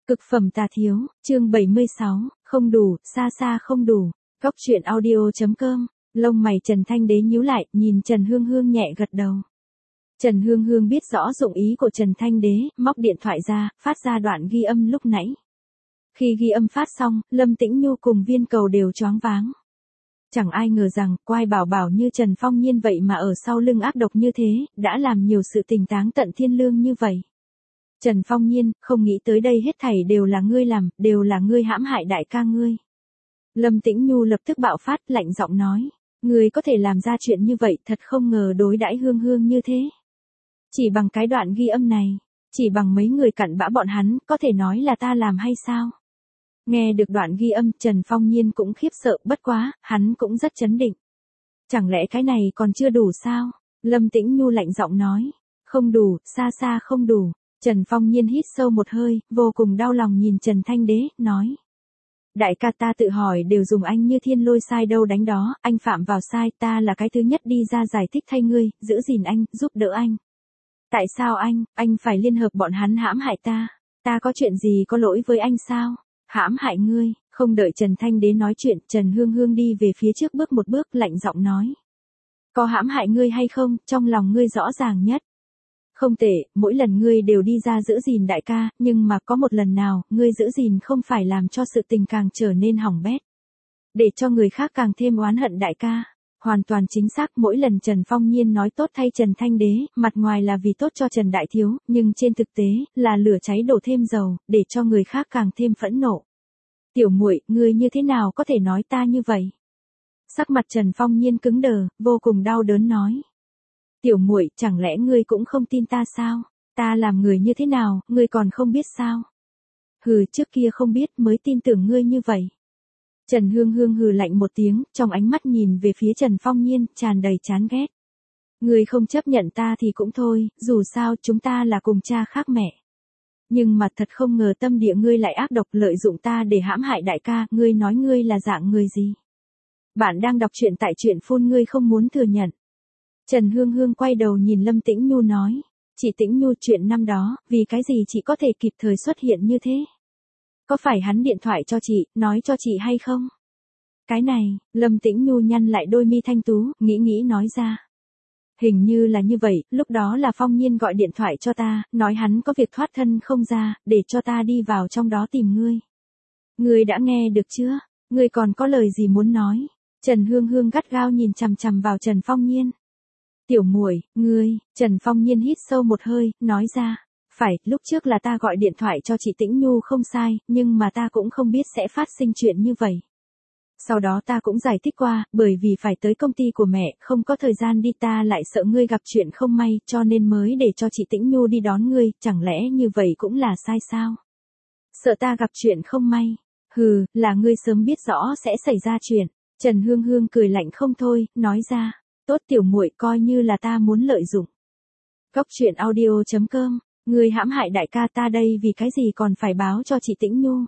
Cực phẩm tà thiếu, chương 76, không đủ, xa xa không đủ. Cóc truyện audio.com, lông mày Trần Thanh Đế nhíu lại, nhìn Trần Hương Hương nhẹ gật đầu. Trần Hương Hương biết rõ dụng ý của Trần Thanh Đế, móc điện thoại ra, phát ra đoạn ghi âm lúc nãy. Khi ghi âm phát xong, Lâm Tĩnh Nhu cùng Viên Cầu đều choáng váng. Chẳng ai ngờ rằng, quai bảo bảo như Trần Phong Nhiên vậy mà ở sau lưng ác độc như thế, đã làm nhiều sự tình táng tận thiên lương như vậy. Trần Phong Nhiên, không nghĩ tới đây hết thảy đều là ngươi làm, đều là ngươi hãm hại đại ca ngươi. Lâm Tĩnh Nhu lập tức bạo phát, lạnh giọng nói, ngươi có thể làm ra chuyện như vậy, thật không ngờ đối đãi Hương Hương như thế. Chỉ bằng cái đoạn ghi âm này, chỉ bằng mấy người cặn bã bọn hắn, có thể nói là ta làm hay sao? Nghe được đoạn ghi âm, Trần Phong Nhiên cũng khiếp sợ, bất quá, hắn cũng rất chấn định. Chẳng lẽ cái này còn chưa đủ sao? Lâm Tĩnh Nhu lạnh giọng nói, không đủ, xa xa không đủ. Trần Phong Nhiên hít sâu một hơi, vô cùng đau lòng nhìn Trần Thanh Đế, nói. Đại ca, ta tự hỏi đều dùng anh như thiên lôi sai đâu đánh đó, anh phạm vào sai, ta là cái thứ nhất đi ra giải thích thay ngươi, giữ gìn anh, giúp đỡ anh. Tại sao anh phải liên hợp bọn hắn hãm hại ta? Ta có chuyện gì có lỗi với anh sao? Hãm hại ngươi? Không đợi Trần Thanh Đế nói chuyện, Trần Hương Hương đi về phía trước bước một bước, lạnh giọng nói. Có hãm hại ngươi hay không, trong lòng ngươi rõ ràng nhất. Không tệ, mỗi lần ngươi đều đi ra giữ gìn đại ca, nhưng mà có một lần nào, ngươi giữ gìn không phải làm cho sự tình càng trở nên hỏng bét. Để cho người khác càng thêm oán hận đại ca. Hoàn toàn chính xác, mỗi lần Trần Phong Nhiên nói tốt thay Trần Thanh Đế, mặt ngoài là vì tốt cho Trần Đại Thiếu, nhưng trên thực tế, là lửa cháy đổ thêm dầu, để cho người khác càng thêm phẫn nộ. Tiểu muội, ngươi như thế nào có thể nói ta như vậy? Sắc mặt Trần Phong Nhiên cứng đờ, vô cùng đau đớn nói. Tiểu muội, chẳng lẽ ngươi cũng không tin ta sao? Ta làm người như thế nào, ngươi còn không biết sao? Hừ, trước kia không biết mới tin tưởng ngươi như vậy. Trần Hương Hương hừ lạnh một tiếng, trong ánh mắt nhìn về phía Trần Phong Nhiên, tràn đầy chán ghét. Ngươi không chấp nhận ta thì cũng thôi, dù sao chúng ta là cùng cha khác mẹ. Nhưng mà thật không ngờ tâm địa ngươi lại ác độc lợi dụng ta để hãm hại đại ca, ngươi nói ngươi là dạng người gì? Bạn đang đọc truyện tại truyện phun ngươi không muốn thừa nhận. Trần Hương Hương quay đầu nhìn Lâm Tĩnh Nhu nói, chị Tĩnh Nhu, chuyện năm đó, vì cái gì chị có thể kịp thời xuất hiện như thế? Có phải hắn điện thoại cho chị, nói cho chị hay không? Cái này, Lâm Tĩnh Nhu nhăn lại đôi mi thanh tú, nghĩ nói ra. Hình như là như vậy, lúc đó là Phong Nhiên gọi điện thoại cho ta, nói hắn có việc thoát thân không ra, để cho ta đi vào trong đó tìm ngươi. Ngươi đã nghe được chưa? Ngươi còn có lời gì muốn nói? Trần Hương Hương gắt gao nhìn chằm chằm vào Trần Phong Nhiên. Tiểu muội, ngươi, Trần Phong Nhiên hít sâu một hơi, nói ra. Phải, lúc trước là ta gọi điện thoại cho chị Tĩnh Nhu không sai, nhưng mà ta cũng không biết sẽ phát sinh chuyện như vậy. Sau đó ta cũng giải thích qua, bởi vì phải tới công ty của mẹ, không có thời gian đi, ta lại sợ ngươi gặp chuyện không may, cho nên mới để cho chị Tĩnh Nhu đi đón ngươi, chẳng lẽ như vậy cũng là sai sao? Sợ ta gặp chuyện không may. Hừ, là ngươi sớm biết rõ sẽ xảy ra chuyện. Trần Hương Hương cười lạnh không thôi, nói ra. Tốt tiểu muội, coi như là ta muốn lợi dụng. Cóc truyện audio.com, ngươi hãm hại đại ca ta đây vì cái gì còn phải báo cho chị Tĩnh Nhu.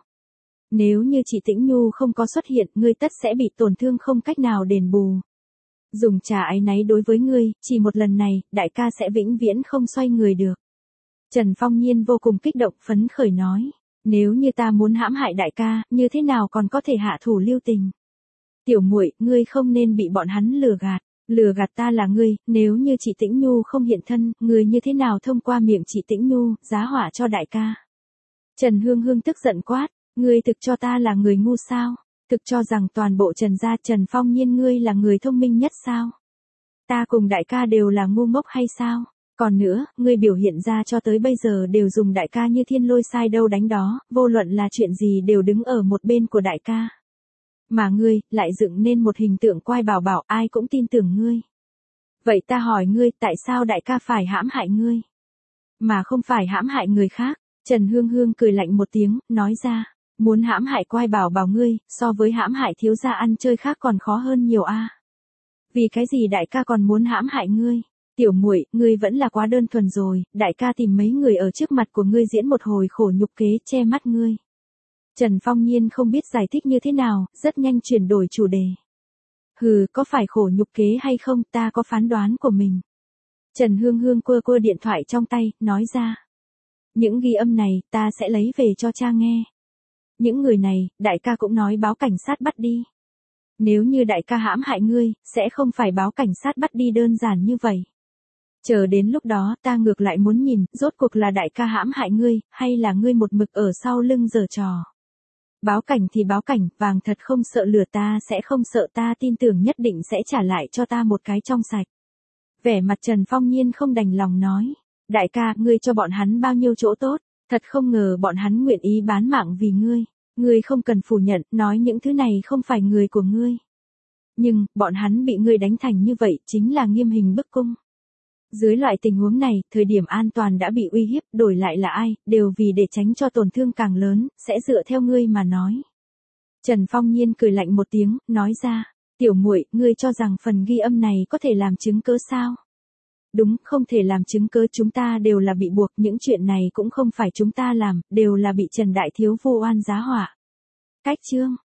Nếu như chị Tĩnh Nhu không có xuất hiện, ngươi tất sẽ bị tổn thương không cách nào đền bù. Dùng trà áy náy đối với ngươi, chỉ một lần này, đại ca sẽ vĩnh viễn không xoay người được. Trần Phong Nhiên vô cùng kích động phấn khởi nói, nếu như ta muốn hãm hại đại ca, như thế nào còn có thể hạ thủ lưu tình. Tiểu muội, ngươi không nên bị bọn hắn lừa gạt. Lừa gạt ta là ngươi, nếu như chị Tĩnh Nhu không hiện thân, ngươi như thế nào thông qua miệng chị Tĩnh Nhu, giá họa cho đại ca. Trần Hương Hương tức giận quát, ngươi thực cho ta là người ngu sao? Thực cho rằng toàn bộ Trần gia Trần Phong Nhiên ngươi là người thông minh nhất sao? Ta cùng đại ca đều là ngu ngốc hay sao? Còn nữa, ngươi biểu hiện ra cho tới bây giờ đều dùng đại ca như thiên lôi sai đâu đánh đó, vô luận là chuyện gì đều đứng ở một bên của đại ca. Mà ngươi, lại dựng nên một hình tượng quai bảo bảo, ai cũng tin tưởng ngươi. Vậy ta hỏi ngươi, tại sao đại ca phải hãm hại ngươi? Mà không phải hãm hại người khác. Trần Hương Hương cười lạnh một tiếng, nói ra. Muốn hãm hại quai bảo bảo ngươi, so với hãm hại thiếu gia ăn chơi khác còn khó hơn nhiều a. Vì cái gì đại ca còn muốn hãm hại ngươi? Tiểu muội, ngươi vẫn là quá đơn thuần rồi, đại ca tìm mấy người ở trước mặt của ngươi diễn một hồi khổ nhục kế che mắt ngươi. Trần Phong Nhiên không biết giải thích như thế nào, rất nhanh chuyển đổi chủ đề. Hừ, có phải khổ nhục kế hay không, ta có phán đoán của mình. Trần Hương Hương quơ điện thoại trong tay, nói ra. Những ghi âm này, ta sẽ lấy về cho cha nghe. Những người này, đại ca cũng nói báo cảnh sát bắt đi. Nếu như đại ca hãm hại ngươi, sẽ không phải báo cảnh sát bắt đi đơn giản như vậy. Chờ đến lúc đó, ta ngược lại muốn nhìn, rốt cuộc là đại ca hãm hại ngươi, hay là ngươi một mực ở sau lưng giở trò. Báo cảnh thì báo cảnh, vàng thật không sợ lửa, ta sẽ không sợ, ta tin tưởng nhất định sẽ trả lại cho ta một cái trong sạch. Vẻ mặt Trần Phong Nhiên không đành lòng nói. Đại ca, ngươi cho bọn hắn bao nhiêu chỗ tốt, thật không ngờ bọn hắn nguyện ý bán mạng vì ngươi. Ngươi không cần phủ nhận, nói những thứ này không phải người của ngươi. Nhưng, bọn hắn bị ngươi đánh thành như vậy chính là nghiêm hình bức cung. Dưới loại tình huống này, thời điểm an toàn đã bị uy hiếp, đổi lại là ai, đều vì để tránh cho tổn thương càng lớn, sẽ dựa theo ngươi mà nói. Trần Phong Nhiên cười lạnh một tiếng, nói ra, tiểu muội, ngươi cho rằng phần ghi âm này có thể làm chứng cớ sao? Đúng, không thể làm chứng cớ, chúng ta đều là bị buộc, những chuyện này cũng không phải chúng ta làm, đều là bị Trần Đại Thiếu vô oan giá họa. Cách chương